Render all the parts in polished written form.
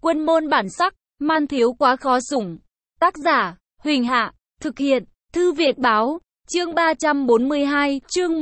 Quân môn bản sắc, man thiếu quá khó sủng. Tác giả, Huỳnh Hạ, thực hiện, Thư Việt Báo, chương 342, chương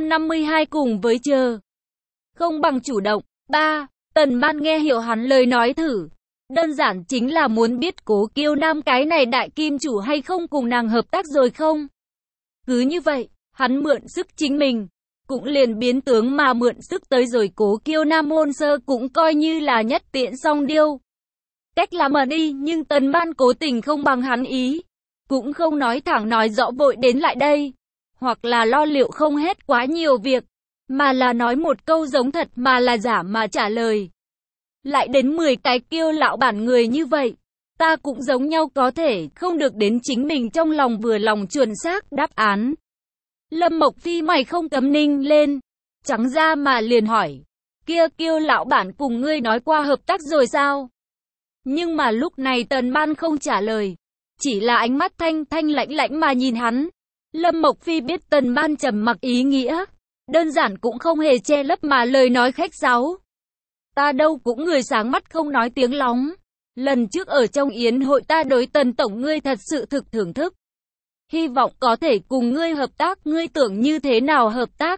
152 cùng với chờ. Không bằng chủ động. 3. Tần Ban nghe hiểu hắn lời nói thử. Đơn giản chính là muốn biết Cố Kiêu Nam cái này đại kim chủ hay không cùng nàng hợp tác rồi không. Cứ như vậy, hắn mượn sức chính mình. Cũng liền biến tướng mà mượn sức tới rồi Cố Kiêu Nam hôn sơ cũng coi như là nhất tiện song điêu. Cách làm ở đi nhưng Tần Ban cố tình không bằng hắn ý. Cũng không nói thẳng nói rõ vội đến lại đây. Hoặc là lo liệu không hết quá nhiều việc. Mà là nói một câu giống thật mà là giả mà trả lời. Lại đến 10 cái Kiêu lão bản người như vậy. Ta cũng giống nhau có thể không được đến chính mình trong lòng vừa lòng chuẩn xác đáp án. Lâm Mộc Phi mày không cấm ninh lên. Trắng ra mà liền hỏi. Kia Kiêu lão bản cùng ngươi nói qua hợp tác rồi sao? Nhưng mà lúc này Tần Ban không trả lời. Chỉ là ánh mắt thanh lãnh lãnh mà nhìn hắn. Lâm Mộc Phi biết Tần Ban trầm mặc ý nghĩa. Đơn giản cũng không hề che lấp mà lời nói khách sáo. Ta đâu cũng người sáng mắt không nói tiếng lóng. Lần trước ở trong yến hội ta đối Tần tổng ngươi thật sự thực thưởng thức. Hy vọng có thể cùng ngươi hợp tác, ngươi tưởng như thế nào hợp tác?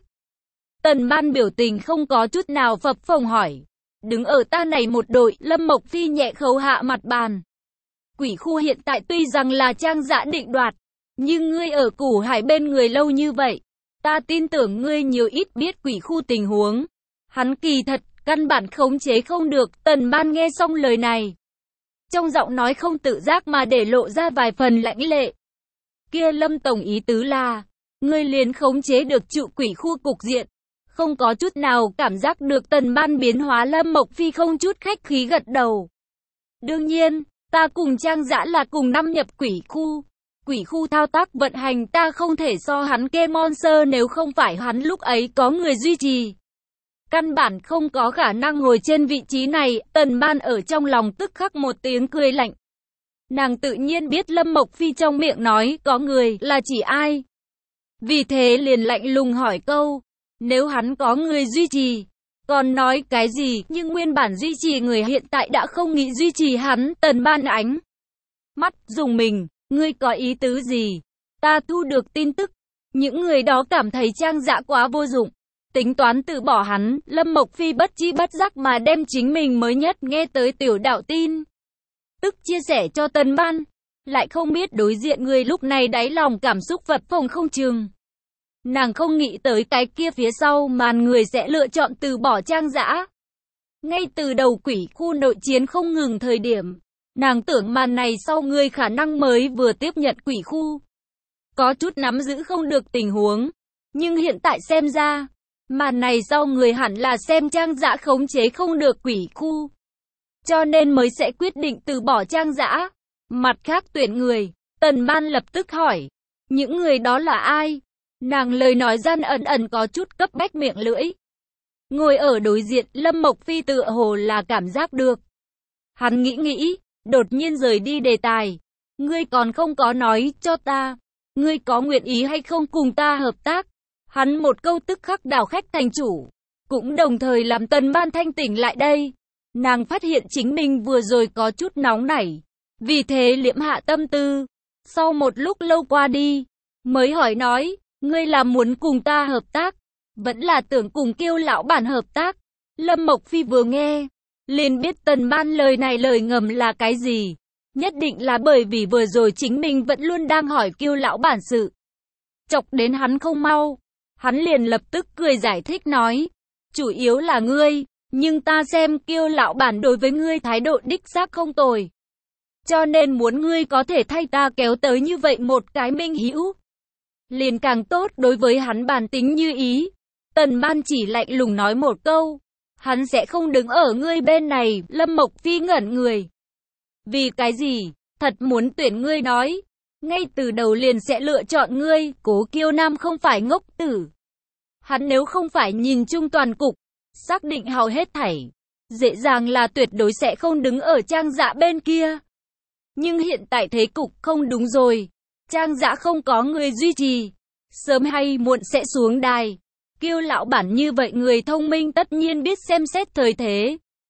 Tần Ban biểu tình không có chút nào phập phồng hỏi. Đứng ở ta này một đội, Lâm Mộc Phi nhẹ khấu hạ mặt bàn. Quỷ khu hiện tại tuy rằng là Trang Dã định đoạt, nhưng ngươi ở Củ Hải bên người lâu như vậy. Ta tin tưởng ngươi nhiều ít biết quỷ khu tình huống. Hắn kỳ thật, căn bản khống chế không được. Tần Ban nghe xong lời này. Trong giọng nói không tự giác mà để lộ ra vài phần lãnh lệ. Kia Lâm tổng ý tứ là, ngươi liền khống chế được trụ quỷ khu cục diện. Không có chút nào cảm giác được Tần Ban biến hóa. Lâm Mộc Phi không chút khách khí gật đầu. Đương nhiên, ta cùng Trang Dã là cùng năm nhập quỷ khu. Quỷ khu thao tác vận hành ta không thể so hắn kê Monster nếu không phải hắn lúc ấy có người duy trì. Căn bản không có khả năng ngồi trên vị trí này. Tần Ban ở trong lòng tức khắc một tiếng cười lạnh. Nàng tự nhiên biết Lâm Mộc Phi trong miệng nói có người là chỉ ai. Vì thế liền lạnh lùng hỏi câu. Nếu hắn có người duy trì, còn nói cái gì? Nhưng nguyên bản duy trì người hiện tại đã không nghĩ duy trì hắn. Tần Ban ánh mắt dùng mình. Ngươi có ý tứ gì? Ta thu được tin tức. Những người đó cảm thấy Trang Dã quá vô dụng. Tính toán từ bỏ hắn. Lâm Mộc Phi bất chi bất giác mà đem chính mình mới nhất nghe tới tiểu đạo tin tức chia sẻ cho Tần Ban. Lại không biết đối diện người lúc này đáy lòng cảm xúc phập phồng không chừng. Nàng không nghĩ tới cái kia phía sau màn người sẽ lựa chọn từ bỏ Trang Dã. Ngay từ đầu quỷ khu nội chiến không ngừng thời điểm, nàng tưởng màn này sau người khả năng mới vừa tiếp nhận quỷ khu. Có chút nắm giữ không được tình huống. Nhưng hiện tại xem ra, màn này sau người hẳn là xem Trang Dã khống chế không được quỷ khu. Cho nên mới sẽ quyết định từ bỏ Trang Dã. Mặt khác tuyển người, Tần Ban lập tức hỏi. Những người đó là ai? Nàng lời nói gian ẩn có chút cấp bách miệng lưỡi. Ngồi ở đối diện, Lâm Mộc Phi tựa hồ là cảm giác được. Hắn nghĩ, đột nhiên rời đi đề tài. Ngươi còn không có nói cho ta. Ngươi có nguyện ý hay không cùng ta hợp tác? Hắn một câu tức khắc đảo khách thành chủ. Cũng đồng thời làm Tần Ban thanh tỉnh lại đây. Nàng phát hiện chính mình vừa rồi có chút nóng nảy. Vì thế liễm hạ tâm tư. Sau một lúc lâu qua đi, mới hỏi nói. Ngươi là muốn cùng ta hợp tác? Vẫn là tưởng cùng Kiêu lão bản hợp tác? Lâm Mộc Phi vừa nghe, liền biết Tần Ban lời này lời ngầm là cái gì. Nhất định là bởi vì vừa rồi chính mình vẫn luôn đang hỏi Kiêu lão bản sự. Chọc đến hắn không mau. Hắn liền lập tức cười giải thích nói. Chủ yếu là ngươi, nhưng ta xem Kiêu lão bản đối với ngươi thái độ đích xác không tồi. Cho nên muốn ngươi có thể thay ta kéo tới như vậy một cái minh hữu. Liền càng tốt. Đối với hắn bản tính như ý. Tần Ban chỉ lạnh lùng nói một câu. Hắn sẽ không đứng ở ngươi bên này. Lâm Mộc Phi ngẩn người. Vì cái gì? Thật muốn tuyển ngươi nói. Ngay từ đầu liền sẽ lựa chọn ngươi. Cố Kiêu Nam không phải ngốc tử. Hắn nếu không phải nhìn chung toàn cục, xác định hầu hết thảy, dễ dàng là tuyệt đối sẽ không đứng ở Trang Dã bên kia. Nhưng hiện tại thế cục không đúng rồi. Trang Dã không có người duy trì, sớm hay muộn sẽ xuống đài. Kiêu lão bản như vậy người thông minh tất nhiên biết xem xét thời thế.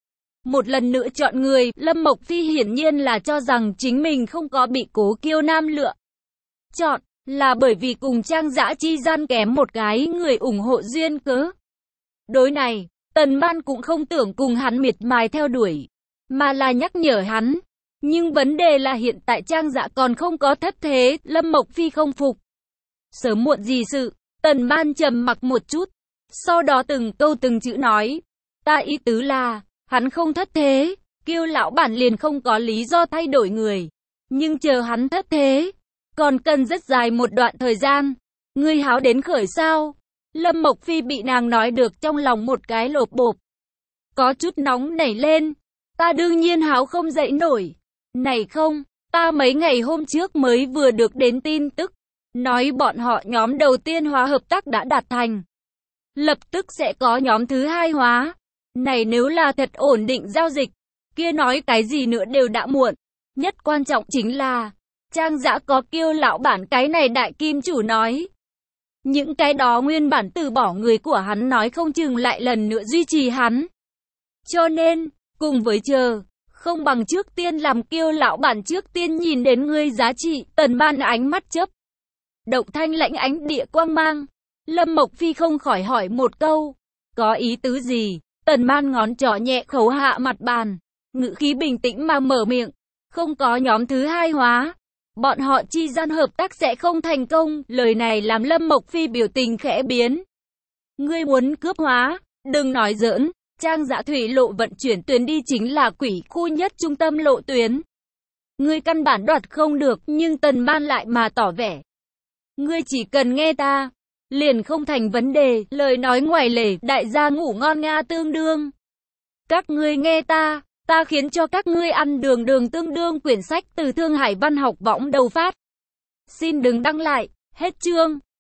Một lần nữa chọn người, Lâm Mộc Phi hiển nhiên là cho rằng chính mình không có bị Cố Kiêu Nam lựa chọn, là bởi vì cùng Trang Dã chi gian kém một cái người ủng hộ duyên cớ. Đối này, Tần Ban cũng không tưởng cùng hắn miệt mài theo đuổi, mà là nhắc nhở hắn. Nhưng vấn đề là hiện tại Trang Dã còn không có thất thế, Lâm Mộc Phi không phục. Sớm muộn gì sự, Tần Ban trầm mặc một chút, sau đó từng câu từng chữ nói. Ta ý tứ là, hắn không thất thế, Kiêu lão bản liền không có lý do thay đổi người. Nhưng chờ hắn thất thế, còn cần rất dài một đoạn thời gian. Ngươi háo đến khởi sao? Lâm Mộc Phi bị nàng nói được trong lòng một cái lộp bộp. Có chút nóng nảy lên. Ta đương nhiên háo không dậy nổi. Này không, ta mấy ngày hôm trước mới vừa được đến tin tức. Nói bọn họ nhóm đầu tiên hóa hợp tác đã đạt thành. Lập tức sẽ có nhóm thứ hai hóa. Này nếu là thật ổn định giao dịch, kia nói cái gì nữa đều đã muộn. Nhất quan trọng chính là, Trang Dã có Kiêu lão bản cái này đại kim chủ nói. Những cái đó nguyên bản từ bỏ người của hắn nói không chừng lại lần nữa duy trì hắn. Cho nên, cùng với chờ, không bằng trước tiên làm Kiêu lão bản trước tiên nhìn đến ngươi giá trị. Tần Ban ánh mắt chớp động thanh lãnh ánh địa quang mang. Lâm Mộc Phi không khỏi hỏi một câu, có ý tứ gì? Tần Ban ngón trỏ nhẹ khấu hạ mặt bàn, ngữ khí bình tĩnh mà mở miệng, không có nhóm thứ hai hóa, bọn họ chi gian hợp tác sẽ không thành công. Lời này làm Lâm Mộc Phi biểu tình khẽ biến. Ngươi muốn cướp hóa? Đừng nói giỡn. Trang Dã thủy lộ vận chuyển tuyến đi chính là quỷ khu nhất trung tâm lộ tuyến. Ngươi căn bản đoạt không được, nhưng Tần Ban lại mà tỏ vẻ. Ngươi chỉ cần nghe ta, liền không thành vấn đề. Lời nói ngoài lề, đại gia ngủ ngon nga tương đương. Các ngươi nghe ta, ta khiến cho các ngươi ăn đường tương đương. Quyển sách từ Thương Hải Văn học võng đầu phát. Xin đừng đăng lại, hết chương.